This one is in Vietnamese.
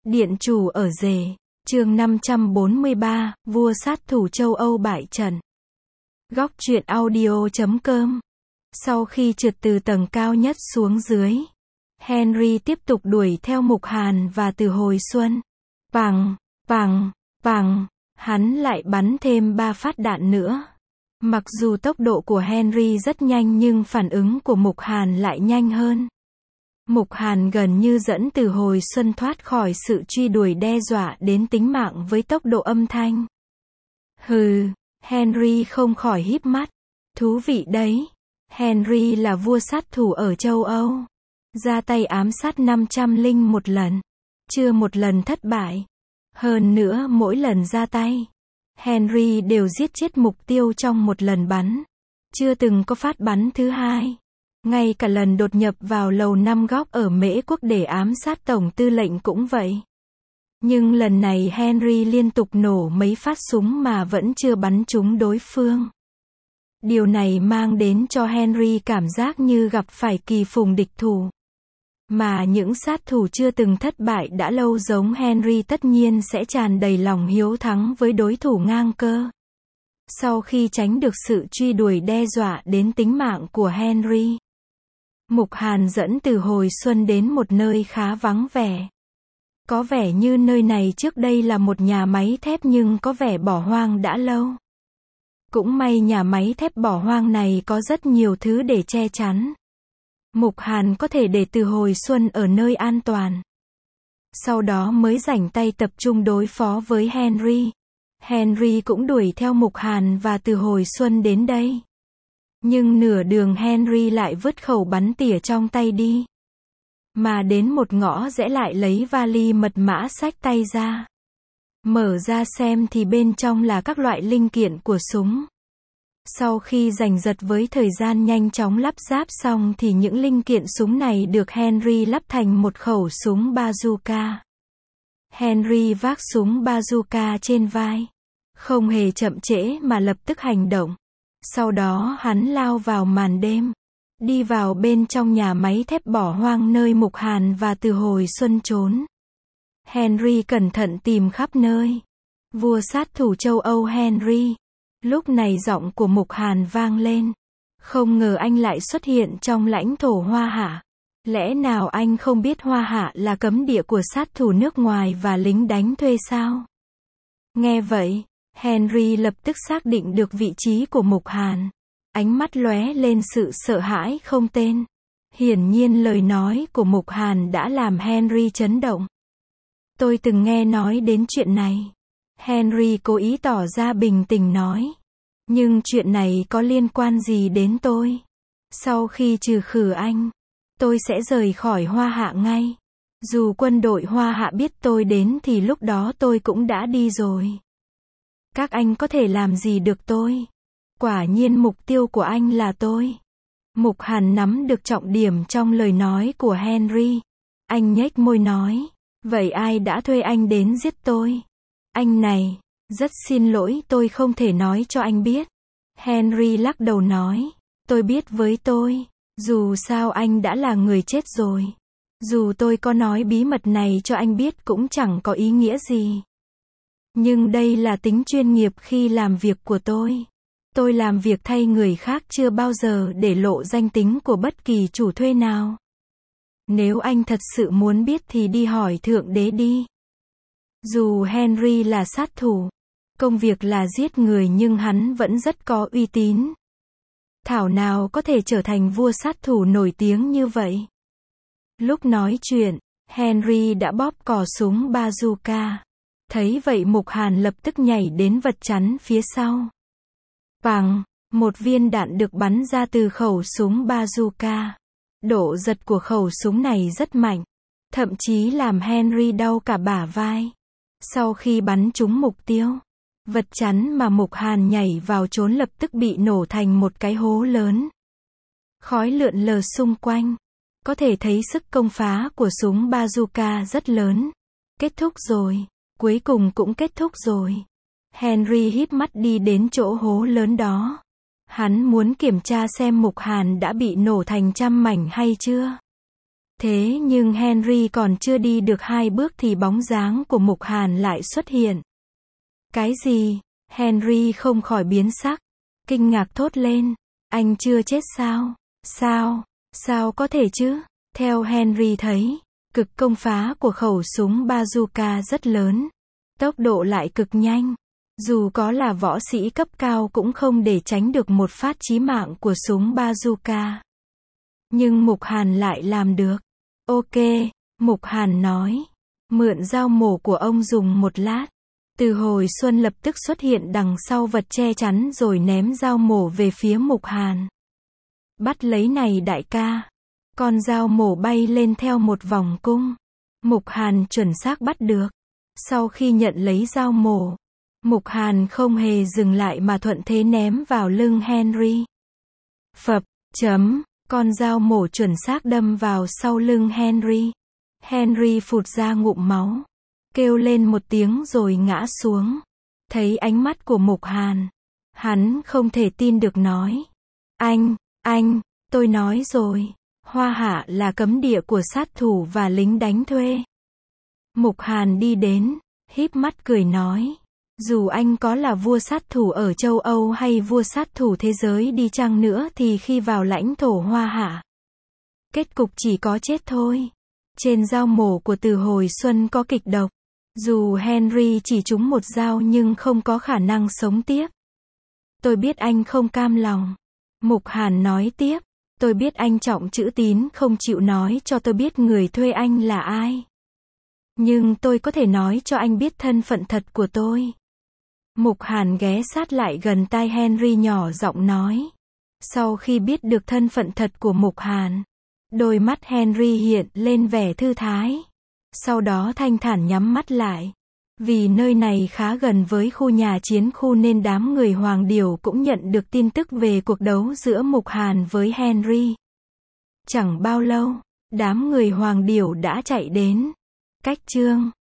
Điện chủ ở rể. Chương 543, vua sát thủ châu Âu bại trận. Góc truyện audio.com. Sau khi trượt từ tầng cao nhất xuống dưới, Henry tiếp tục đuổi theo Mục Hàn và từ hồi xuân. Pằng, pằng, pằng, hắn lại bắn thêm 3 phát đạn nữa. Mặc dù tốc độ của Henry rất nhanh nhưng phản ứng của Mục Hàn lại nhanh hơn. Mục Hàn gần như dẫn từ hồi xuân thoát khỏi sự truy đuổi đe dọa đến tính mạng với tốc độ âm thanh. Hừ, Henry không khỏi híp mắt. Thú vị đấy. Henry là vua sát thủ ở châu Âu. Ra tay ám sát 501 lần. Chưa một lần thất bại. Hơn nữa mỗi lần ra tay, Henry đều giết chết mục tiêu trong một lần bắn. Chưa từng có phát bắn thứ hai. Ngay cả lần đột nhập vào lầu 5 góc ở Mễ Quốc để ám sát tổng tư lệnh cũng vậy. Nhưng lần này Henry liên tục nổ mấy phát súng mà vẫn chưa bắn trúng đối phương. Điều này mang đến cho Henry cảm giác như gặp phải kỳ phùng địch thủ. Mà những sát thủ chưa từng thất bại đã lâu giống Henry tất nhiên sẽ tràn đầy lòng hiếu thắng với đối thủ ngang cơ. Sau khi tránh được sự truy đuổi đe dọa đến tính mạng của Henry, Mục Hàn dẫn từ hồi xuân đến một nơi khá vắng vẻ. Có vẻ như nơi này trước đây là một nhà máy thép nhưng có vẻ bỏ hoang đã lâu. Cũng may nhà máy thép bỏ hoang này có rất nhiều thứ để che chắn. Mục Hàn có thể để từ hồi xuân ở nơi an toàn. Sau đó mới rảnh tay tập trung đối phó với Henry. Henry cũng đuổi theo Mục Hàn và từ hồi xuân đến đây. Nhưng nửa đường Henry lại vứt khẩu bắn tỉa trong tay đi. Mà đến một ngõ rẽ lại lấy vali mật mã xách tay ra. Mở ra xem thì bên trong là các loại linh kiện của súng. Sau khi giành giật với thời gian nhanh chóng lắp ráp xong thì những linh kiện súng này được Henry lắp thành một khẩu súng bazooka. Henry vác súng bazooka trên vai. Không hề chậm trễ mà lập tức hành động. Sau đó hắn lao vào màn đêm. Đi vào bên trong nhà máy thép bỏ hoang nơi Mục Hàn và từ hồi xuân trốn. Henry cẩn thận tìm khắp nơi. Vua sát thủ châu Âu Henry. Lúc này giọng của Mục Hàn vang lên. Không ngờ anh lại xuất hiện trong lãnh thổ Hoa Hạ. Lẽ nào anh không biết Hoa Hạ là cấm địa của sát thủ nước ngoài và lính đánh thuê sao? Nghe vậy, Henry lập tức xác định được vị trí của Mục Hàn. Ánh mắt lóe lên sự sợ hãi không tên. Hiển nhiên lời nói của Mục Hàn đã làm Henry chấn động. Tôi từng nghe nói đến chuyện này. Henry cố ý tỏ ra bình tĩnh nói. Nhưng chuyện này có liên quan gì đến tôi? Sau khi trừ khử anh, tôi sẽ rời khỏi Hoa Hạ ngay. Dù quân đội Hoa Hạ biết tôi đến thì lúc đó tôi cũng đã đi rồi. Các anh có thể làm gì được tôi? Quả nhiên mục tiêu của anh là tôi. Mục Hàn nắm được trọng điểm trong lời nói của Henry. Anh nhếch môi nói. Vậy ai đã thuê anh đến giết tôi? Anh này, rất xin lỗi tôi không thể nói cho anh biết. Henry lắc đầu nói. Tôi biết với tôi. Dù sao anh đã là người chết rồi. Dù tôi có nói bí mật này cho anh biết cũng chẳng có ý nghĩa gì. Nhưng đây là tính chuyên nghiệp khi làm việc của tôi. Tôi làm việc thay người khác chưa bao giờ để lộ danh tính của bất kỳ chủ thuê nào. Nếu anh thật sự muốn biết thì đi hỏi Thượng Đế đi. Dù Henry là sát thủ, công việc là giết người nhưng hắn vẫn rất có uy tín. Thảo nào có thể trở thành vua sát thủ nổi tiếng như vậy. Lúc nói chuyện, Henry đã bóp cò súng bazooka. Thấy vậy Mục Hàn lập tức nhảy đến vật chắn phía sau. Pằng, một viên đạn được bắn ra từ khẩu súng bazooka. Độ giật của khẩu súng này rất mạnh, thậm chí làm Henry đau cả bả vai. Sau khi bắn trúng mục tiêu, vật chắn mà Mục Hàn nhảy vào trốn lập tức bị nổ thành một cái hố lớn. Khói lượn lờ xung quanh. Có thể thấy sức công phá của súng bazooka rất lớn. Kết thúc rồi. Cuối cùng cũng kết thúc rồi. Henry híp mắt đi đến chỗ hố lớn đó. Hắn muốn kiểm tra xem Mục Hàn đã bị nổ thành trăm mảnh hay chưa. Thế nhưng Henry còn chưa đi được 2 bước thì bóng dáng của Mục Hàn lại xuất hiện. Cái gì? Henry không khỏi biến sắc, kinh ngạc thốt lên. Anh chưa chết sao? Sao có thể chứ? Theo Henry thấy, cực công phá của khẩu súng bazooka rất lớn, tốc độ lại cực nhanh. Dù có là võ sĩ cấp cao cũng không để tránh được một phát chí mạng của súng bazooka. Nhưng Mục Hàn lại làm được. Ok, Mục Hàn nói. Mượn dao mổ của ông dùng một lát. Từ Hồi Xuân lập tức xuất hiện đằng sau vật che chắn rồi ném dao mổ về phía Mục Hàn. Bắt lấy này đại ca. Con dao mổ bay lên theo một vòng cung. Mục Hàn chuẩn xác bắt được. Sau khi nhận lấy dao mổ, Mục Hàn không hề dừng lại mà thuận thế ném vào lưng Henry. Phập, con dao mổ chuẩn xác đâm vào sau lưng Henry. Henry phụt ra ngụm máu, kêu lên một tiếng rồi ngã xuống. Thấy ánh mắt của Mục Hàn, hắn không thể tin được nói. Anh, tôi nói rồi, Hoa Hạ là cấm địa của sát thủ và lính đánh thuê. Mục Hàn đi đến, híp mắt cười nói. Dù anh có là vua sát thủ ở châu Âu hay vua sát thủ thế giới đi chăng nữa thì khi vào lãnh thổ Hoa Hạ, kết cục chỉ có chết thôi. Trên dao mổ của Từ Hồi Xuân có kịch độc. Dù Henry chỉ trúng một dao nhưng không có khả năng sống tiếp. Tôi biết anh không cam lòng. Mục Hàn nói tiếp. Tôi biết anh trọng chữ tín không chịu nói cho tôi biết người thuê anh là ai. Nhưng tôi có thể nói cho anh biết thân phận thật của tôi. Mục Hàn ghé sát lại gần tai Henry nhỏ giọng nói. Sau khi biết được thân phận thật của Mục Hàn, đôi mắt Henry hiện lên vẻ thư thái. Sau đó thanh thản nhắm mắt lại. Vì nơi này khá gần với khu nhà chiến khu nên đám người Hoàng Điểu cũng nhận được tin tức về cuộc đấu giữa Mục Hàn với Henry. Chẳng bao lâu, đám người Hoàng Điểu đã chạy đến. Cách chương